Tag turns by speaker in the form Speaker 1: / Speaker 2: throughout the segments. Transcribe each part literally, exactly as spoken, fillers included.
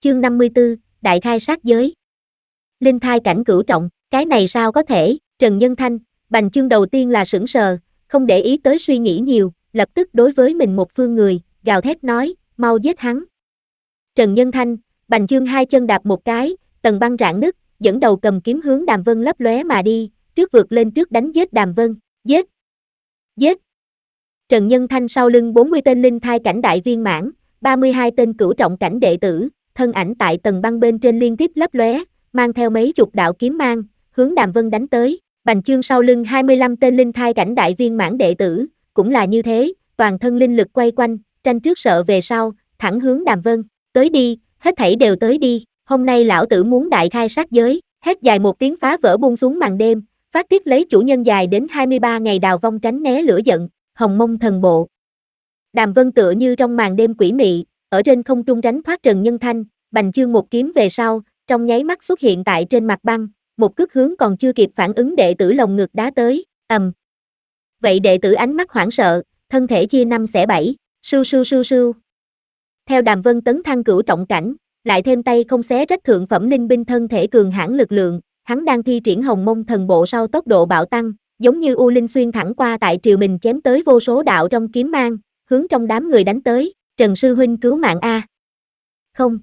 Speaker 1: Chương năm mươi tư, Đại khai sát giới. Linh thai cảnh cửu trọng, cái này sao có thể? Trần Nhân Thanh, Bành Chương đầu tiên là sững sờ, không để ý tới suy nghĩ nhiều, lập tức đối với mình một phương người, gào thét nói, mau giết hắn. Trần Nhân Thanh, Bành Chương hai chân đạp một cái, tầng băng rạn nứt, dẫn đầu cầm kiếm hướng Đàm Vân lấp lóe mà đi, trước vượt lên trước đánh giết Đàm Vân, giết, giết. Trần Nhân Thanh sau lưng bốn mươi tên linh thai cảnh đại viên mãn, ba mươi hai tên cửu trọng cảnh đệ tử, thân ảnh tại tầng băng bên trên liên tiếp lấp lóe, mang theo mấy chục đạo kiếm mang, hướng Đàm Vân đánh tới. Bành Chương sau lưng hai mươi lăm tên linh thai cảnh đại viên mãn đệ tử, cũng là như thế, toàn thân linh lực quay quanh, tranh trước sợ về sau, thẳng hướng Đàm Vân, tới đi, hết thảy đều tới đi, hôm nay lão tử muốn đại khai sát giới, hét dài một tiếng phá vỡ buông xuống màn đêm, phát tiết lấy chủ nhân dài đến hai mươi ba ngày đào vong tránh né lửa giận, Hồng Mông thần bộ. Đàm Vân tựa như trong màn đêm quỷ mị, ở trên không trung tránh thoát Trần Nhân Thanh, Bành Chương một kiếm về sau, trong nháy mắt xuất hiện tại trên mặt băng, một cước hướng còn chưa kịp phản ứng đệ tử lồng ngực đá tới, ầm. Vậy đệ tử ánh mắt hoảng sợ, thân thể chia năm xẻ bảy, sưu sưu sưu sưu. Theo Đàm Vân tấn thăng cửu trọng cảnh, lại thêm tay không xé rách thượng phẩm linh binh thân thể cường hãn lực lượng, hắn đang thi triển Hồng Mông thần bộ sau tốc độ bạo tăng, giống như u linh xuyên thẳng qua tại triều mình chém tới vô số đạo trong kiếm mang, hướng trong đám người đánh tới, Trần sư huynh cứu mạng a. Không.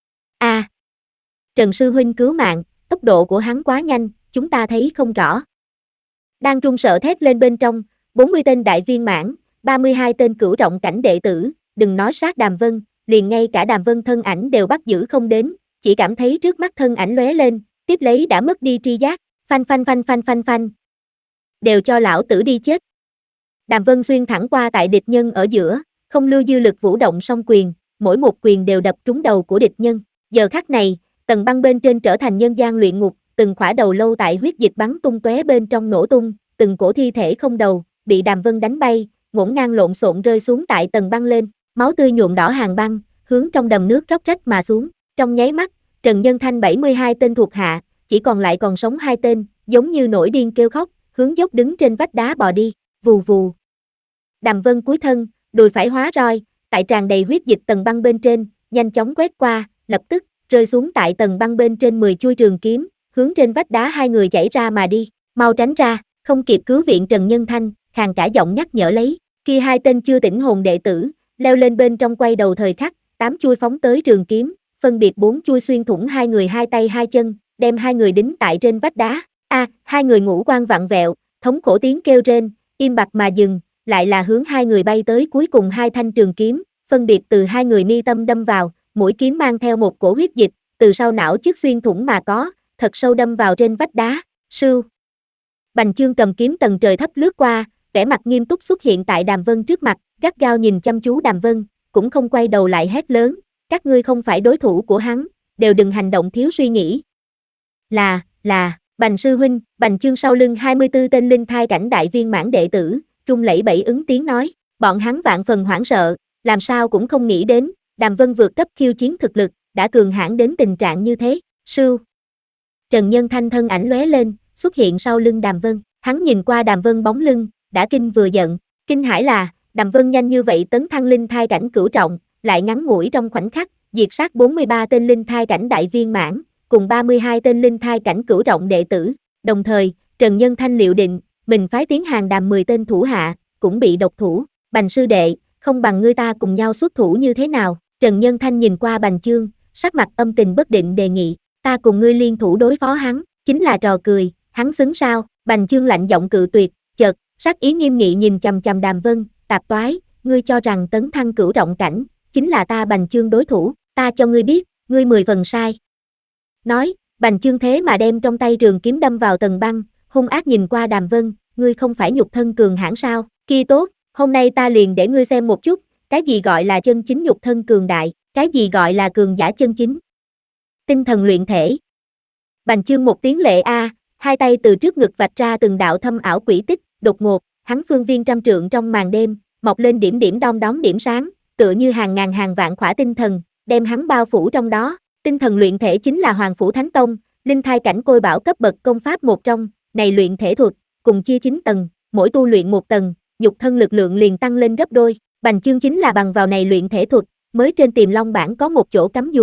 Speaker 1: A. Trần sư huynh cứu mạng, tốc độ của hắn quá nhanh, chúng ta thấy không rõ. Đang run sợ thét lên bên trong, bốn mươi tên đại viên mãn, ba mươi hai tên cửu trọng cảnh đệ tử, đừng nói sát Đàm Vân, liền ngay cả Đàm Vân thân ảnh đều bắt giữ không đến, chỉ cảm thấy trước mắt thân ảnh lóe lên, tiếp lấy đã mất đi tri giác, phanh phanh phanh phanh phanh phanh. Đều cho lão tử đi chết. Đàm Vân xuyên thẳng qua tại địch nhân ở giữa, không lưu dư lực vũ động song quyền, mỗi một quyền đều đập trúng đầu của địch nhân. Giờ khắc này, tầng băng bên trên trở thành nhân gian luyện ngục, từng khỏa đầu lâu tại huyết dịch bắn tung tóe bên trong nổ tung, từng cổ thi thể không đầu, bị Đàm Vân đánh bay, ngổn ngang lộn xộn rơi xuống tại tầng băng lên, máu tươi nhuộm đỏ hàng băng, hướng trong đầm nước róc rách mà xuống. Trong nháy mắt, Trần Nhân Thanh bảy mươi hai tên thuộc hạ, chỉ còn lại còn sống hai tên, giống như nổi điên kêu khóc, hướng dốc đứng trên vách đá bò đi, vù vù. Đàm Vân cúi thân, đùi phải hóa roi, tại tràn đầy huyết dịch tầng băng bên trên, nhanh chóng quét qua, lập tức rơi xuống tại tầng băng bên trên mười chuôi trường kiếm, hướng trên vách đá hai người chảy ra mà đi, mau tránh ra, không kịp cứu viện Trần Nhân Thanh, khàn cả giọng nhắc nhở lấy, kia hai tên chưa tỉnh hồn đệ tử, leo lên bên trong quay đầu thời khắc, tám chuôi phóng tới trường kiếm, phân biệt bốn chuôi xuyên thủng hai người hai tay hai chân, đem hai người đính tại trên vách đá. A, à, hai người ngũ quan vặn vẹo, thống khổ tiếng kêu rên, im bặt mà dừng, lại là hướng hai người bay tới cuối cùng hai thanh trường kiếm, phân biệt từ hai người mi tâm đâm vào, mũi kiếm mang theo một cổ huyết dịch, từ sau não trước xuyên thủng mà có, thật sâu đâm vào trên vách đá, sưu. Bành Chương cầm kiếm tầng trời thấp lướt qua, vẻ mặt nghiêm túc xuất hiện tại Đàm Vân trước mặt, gắt gao nhìn chăm chú Đàm Vân, cũng không quay đầu lại hét lớn, các ngươi không phải đối thủ của hắn, đều đừng hành động thiếu suy nghĩ. Là, là, Bành sư huynh, Bành Chương sau lưng hai mươi tư tên linh thai cảnh đại viên mãn đệ tử, trung lẫy bẫy ứng tiếng nói, bọn hắn vạn phần hoảng sợ, làm sao cũng không nghĩ đến, Đàm Vân vượt cấp khiêu chiến thực lực, đã cường hãn đến tình trạng như thế, sưu. Trần Nhân Thanh thân ảnh lóe lên, xuất hiện sau lưng Đàm Vân, hắn nhìn qua Đàm Vân bóng lưng, đã kinh vừa giận, kinh hãi là, Đàm Vân nhanh như vậy tấn thăng linh thai cảnh cửu trọng, lại ngắn ngủi trong khoảnh khắc, diệt sát bốn mươi ba tên linh thai cảnh đại viên mãn, cùng ba mươi hai tên linh thai cảnh cửu trọng đệ tử, đồng thời, Trần Nhân Thanh liệu định, mình phái tiến hàng Đàm mười tên thủ hạ, cũng bị độc thủ, Bành sư đệ, không bằng ngươi ta cùng nhau xuất thủ như thế nào, Trần Nhân Thanh nhìn qua Bành Chương, sắc mặt âm tình bất định đề nghị, ta cùng ngươi liên thủ đối phó hắn, chính là trò cười, hắn xứng sao, Bành Chương lạnh giọng cự tuyệt, chợt, sắc ý nghiêm nghị nhìn chằm chằm Đàm Vân, tạp toái, ngươi cho rằng tấn thăng cửu trọng cảnh, chính là ta Bành Chương đối thủ, ta cho ngươi biết, ngươi mười phần sai. Nói, Bành Chương thế mà đem trong tay trường kiếm đâm vào tầng băng, hung ác nhìn qua Đàm Vân, ngươi không phải nhục thân cường hãn sao, kia tốt, hôm nay ta liền để ngươi xem một chút, cái gì gọi là chân chính nhục thân cường đại, cái gì gọi là cường giả chân chính. Tinh thần luyện thể. Bành Chương một tiếng lệ a, hai tay từ trước ngực vạch ra từng đạo thâm ảo quỷ tích, đột ngột, hắn phương viên trăm trượng trong màn đêm, mọc lên điểm điểm đom đóm điểm sáng, tựa như hàng ngàn hàng vạn khỏa tinh thần, đem hắn bao phủ trong đó. Tinh thần luyện thể chính là Hoàng Phủ Thánh Tông, linh thai cảnh côi bảo cấp bậc công pháp một trong, này luyện thể thuật, cùng chia chín tầng, mỗi tu luyện một tầng, nhục thân lực lượng liền tăng lên gấp đôi. Bành Chương chính là bằng vào này luyện thể thuật, mới trên Tiềm Long bảng có một chỗ cắm dùi,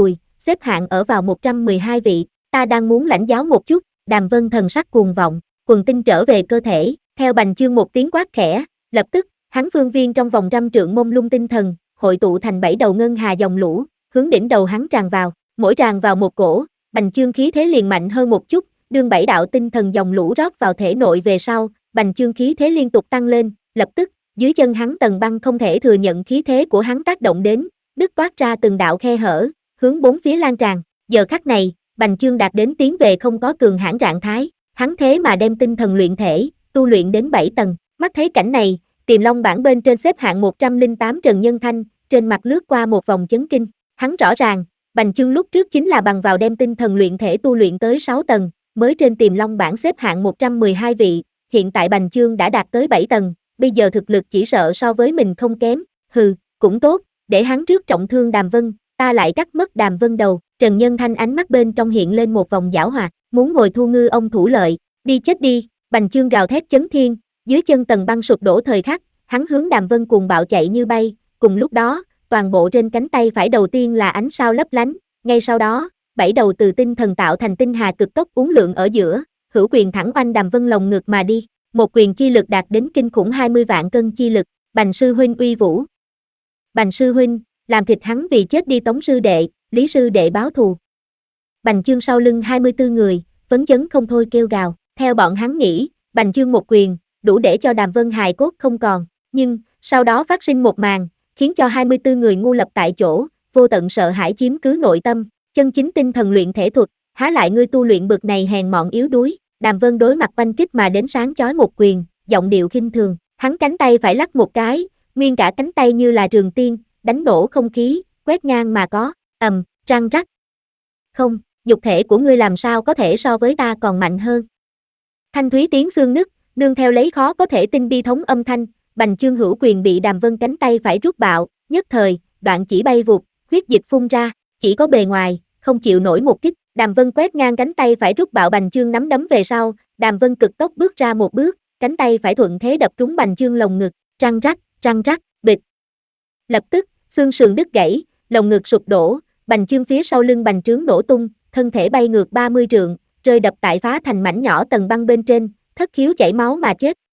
Speaker 1: xếp hạng ở vào một trăm mười hai vị, ta đang muốn lãnh giáo một chút, Đàm Vân thần sắc cuồng vọng, quần tinh trở về cơ thể, theo Bành Chương một tiếng quát khẽ, lập tức, hắn phương viên trong vòng trăm trượng mông lung tinh thần, hội tụ thành bảy đầu ngân hà dòng lũ, hướng đỉnh đầu hắn tràn vào, mỗi tràn vào một cổ, Bành Chương khí thế liền mạnh hơn một chút, đương bảy đạo tinh thần dòng lũ rót vào thể nội về sau, Bành Chương khí thế liên tục tăng lên, lập tức, dưới chân hắn tầng băng không thể thừa nhận khí thế của hắn tác động đến, đứt toát ra từng đạo khe hở, hướng bốn phía lan tràn. Giờ khắc này, Bành Chương đạt đến tiến về không có cường hãn trạng thái, hắn thế mà đem tinh thần luyện thể, tu luyện đến bảy tầng. Mắt thấy cảnh này, Tiềm Long bảng bên trên xếp hạng một trăm lẻ tám Trần Nhân Thanh, trên mặt lướt qua một vòng chấn kinh, hắn rõ ràng, Bành Chương lúc trước chính là bằng vào đem tinh thần luyện thể tu luyện tới sáu tầng, mới trên Tiềm Long bảng xếp hạng một trăm mười hai vị, hiện tại Bành Chương đã đạt tới bảy tầng, bây giờ thực lực chỉ sợ so với mình không kém, hừ, cũng tốt, để hắn trước trọng thương Đàm Vân, ta lại cắt mất Đàm Vân đầu. Trần Nhân Thanh ánh mắt bên trong hiện lên một vòng giảo hoạt, muốn ngồi thu ngư ông thủ lợi, đi chết đi, Bành Chương gào thét chấn thiên, dưới chân tầng băng sụp đổ thời khắc, hắn hướng Đàm Vân cuồng bạo chạy như bay, cùng lúc đó, toàn bộ trên cánh tay phải đầu tiên là ánh sao lấp lánh, ngay sau đó, bảy đầu từ tinh thần tạo thành tinh hà cực tốc uốn lượn ở giữa, hữu quyền thẳng oanh Đàm Vân lồng ngực mà đi, một quyền chi lực đạt đến kinh khủng hai mươi vạn cân chi lực, Bành sư huynh uy vũ. Bành sư huynh, làm thịt hắn vì chết đi Tống sư đệ, Lý sư đệ báo thù. Bành Chương sau lưng hai mươi tư người, phấn chấn không thôi kêu gào, theo bọn hắn nghĩ, Bành Chương một quyền, đủ để cho Đàm Vân hài cốt không còn, nhưng, sau đó phát sinh một màn, khiến cho hai mươi tư người ngu lập tại chỗ, vô tận sợ hãi chiếm cứ nội tâm, chân chính tinh thần luyện thể thuật, há lại ngươi tu luyện bực này hèn mọn yếu đuối. Đàm Vân đối mặt oanh kích mà đến sáng chói một quyền, giọng điệu khinh thường, hắn cánh tay phải lắc một cái, nguyên cả cánh tay như là trường tiên, đánh nổ không khí, quét ngang mà có, ầm, răng rắc. Không, nhục thể của ngươi làm sao có thể so với ta còn mạnh hơn. Thanh thúy tiếng xương nứt, nương theo lấy khó có thể tin bi thống âm thanh, Bành Chương hữu quyền bị Đàm Vân cánh tay phải rút bạo, nhất thời, đoạn chỉ bay vụt, huyết dịch phun ra, chỉ có bề ngoài, không chịu nổi một kích. Đàm Vân quét ngang cánh tay phải rút bạo Bành Chương nắm đấm về sau, Đàm Vân cực tốc bước ra một bước, cánh tay phải thuận thế đập trúng Bành Chương lồng ngực, răng rắc, răng rắc, bịch. Lập tức, xương sườn đứt gãy, lồng ngực sụp đổ, Bành Chương phía sau lưng bành trướng nổ tung, thân thể bay ngược ba mươi trượng, rơi đập tại phá thành mảnh nhỏ tầng băng bên trên, thất khiếu chảy máu mà chết.